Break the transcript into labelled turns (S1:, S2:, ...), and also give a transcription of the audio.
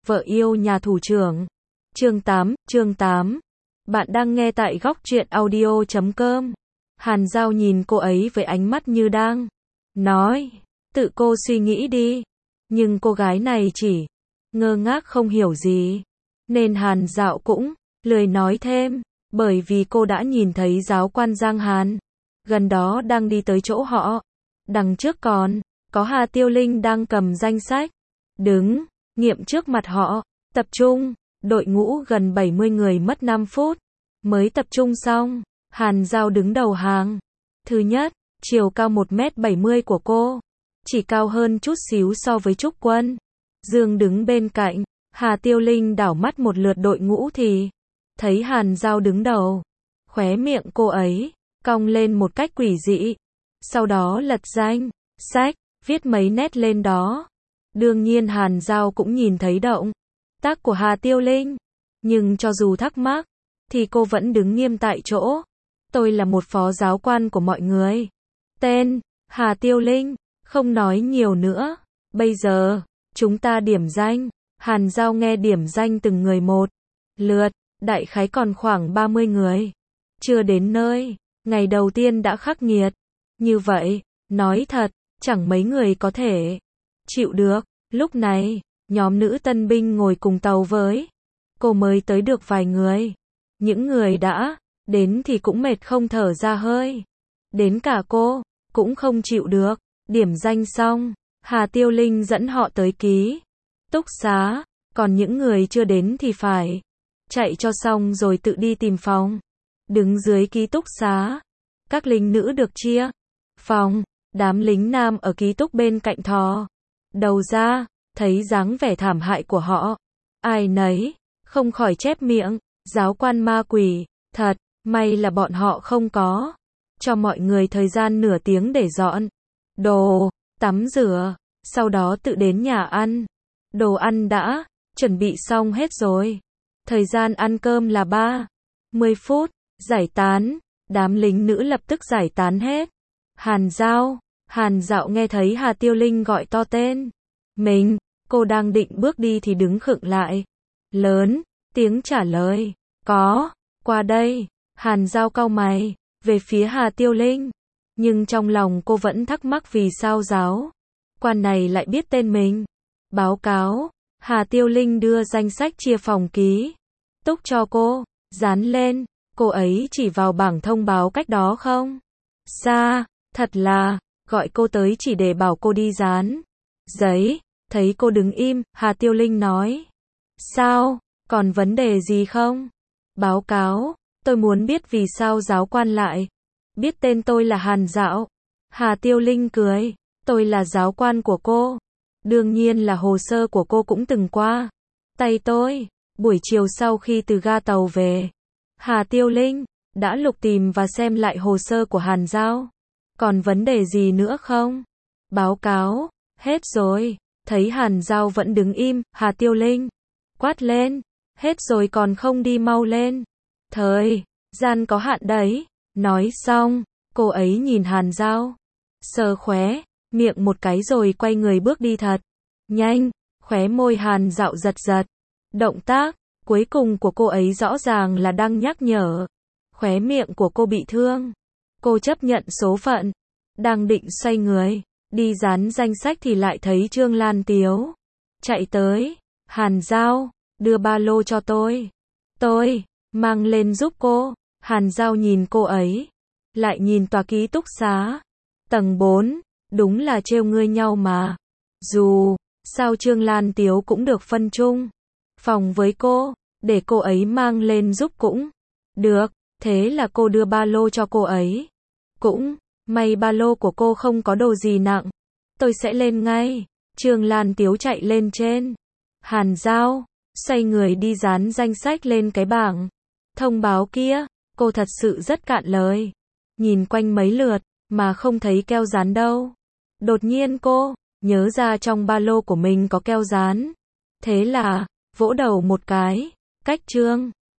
S1: Vợ yêu nhà thủ trưởng. Chương 8. Bạn đang nghe tại góc truyện audio.com. Hàn Giao nhìn cô ấy với ánh mắt như đang nói, tự cô suy nghĩ đi. Nhưng cô gái này chỉ ngơ ngác không hiểu gì. Nên Hàn Dạo cũng lười nói thêm, bởi vì cô đã nhìn thấy giáo quan Giang Hàn gần đó đang đi tới chỗ họ. Đằng trước còn có Hà Tiêu Linh đang cầm danh sách, đứng nghiệm trước mặt họ. Tập trung, đội ngũ gần 70 người mất 5 phút mới tập trung xong. Hàn Giao đứng đầu hàng. Thứ nhất, chiều cao 1m70 của cô chỉ cao hơn chút xíu so với Trúc Quân Dương đứng bên cạnh. Hà Tiêu Linh đảo mắt một lượt đội ngũ thì thấy Hàn Giao đứng đầu. Khóe miệng cô ấy cong lên một cách quỷ dị. Sau đó lật danh sách, viết mấy nét lên đó. Đương nhiên Hàn Giao cũng nhìn thấy động tác của Hà Tiêu Linh. Nhưng cho dù thắc mắc, thì cô vẫn đứng nghiêm tại chỗ. Tôi là một phó giáo quan của mọi người. Tên, Hà Tiêu Linh, không nói nhiều nữa. Bây giờ, chúng ta điểm danh. Hàn Giao nghe điểm danh từng người một lượt, đại khái còn khoảng 30 người. Chưa đến nơi, ngày đầu tiên đã khắc nghiệt. Như vậy, nói thật, chẳng mấy người có thể chịu được. Lúc này, nhóm nữ tân binh ngồi cùng tàu với cô mới tới được vài người. Những người đã đến thì cũng mệt không thở ra hơi. Đến cả cô cũng không chịu được. Điểm danh xong, Hà Tiêu Linh dẫn họ tới ký túc xá. Còn những người chưa đến thì phải chạy cho xong rồi tự đi tìm phòng. Đứng dưới ký túc xá, các lính nữ được chia phòng. Đám lính nam ở ký túc bên cạnh thò đầu ra, thấy dáng vẻ thảm hại của họ, ai nấy không khỏi chép miệng. Giáo quan ma quỷ, thật, may là bọn họ không có cho mọi người thời gian nửa tiếng để dọn đồ, tắm rửa, sau đó tự đến nhà ăn. Đồ ăn đã chuẩn bị xong hết rồi. Thời gian ăn cơm là 30 phút. Giải tán, đám lính nữ lập tức giải tán hết. Hàn Dạo nghe thấy Hà Tiêu Linh gọi to tên mình, cô đang định bước đi thì đứng khựng lại. Lớn tiếng trả lời, có, qua đây. Hàn Dạo cau mày về phía Hà Tiêu Linh, nhưng trong lòng cô vẫn thắc mắc vì sao giáo quan này lại biết tên mình. Báo cáo. Hà Tiêu Linh đưa danh sách chia phòng ký túc cho cô, dán lên. Cô ấy chỉ vào bảng thông báo cách đó không xa. Thật là gọi cô tới chỉ để bảo cô đi dán giấy. Thấy cô đứng im, Hà Tiêu Linh nói, sao, còn vấn đề gì không? Báo cáo, tôi muốn biết vì sao giáo quan lại biết tên tôi là Hàn Dạo. Hà Tiêu Linh cười, tôi là giáo quan của cô. Đương nhiên là hồ sơ của cô cũng từng qua tay tôi. Buổi chiều sau khi từ ga tàu về, Hà Tiêu Linh đã lục tìm và xem lại hồ sơ của Hàn Giao. Còn vấn đề gì nữa không? Báo cáo, hết rồi. Thấy Hàn Giao vẫn đứng im, Hà Tiêu Linh quát lên, hết rồi còn không đi mau lên. Thời gian có hạn đấy. Nói xong, cô ấy nhìn Hàn Giao, sờ khóe miệng một cái rồi quay người bước đi thật nhanh. Khóe môi Hàn Dạo giật giật. Động tác cuối cùng của cô ấy rõ ràng là đang nhắc nhở. Khóe miệng của cô bị thương. Cô chấp nhận số phận. Đang định xoay người đi dán danh sách thì lại thấy Trương Lan Tiếu chạy tới. Hàn Giao, đưa ba lô cho tôi. Tôi mang lên giúp cô. Hàn Giao nhìn cô ấy, lại nhìn tòa ký túc xá tầng 4. Đúng là trêu ngươi nhau mà. Dù sao Trương Lan Tiếu cũng được phân chung phòng với cô, để cô ấy mang lên giúp cũng được. Thế là cô đưa ba lô cho cô ấy. Cũng may ba lô của cô không có đồ gì nặng. Tôi sẽ lên ngay. Trương Lan Tiếu chạy lên trên. Hàn Giao xoay người đi dán danh sách lên cái bảng thông báo kia. Cô thật sự rất cạn lời. Nhìn quanh mấy lượt mà không thấy keo dán đâu. Đột nhiên cô nhớ ra trong ba lô của mình có keo dán. Thế là vỗ đầu một cái. Cách Trương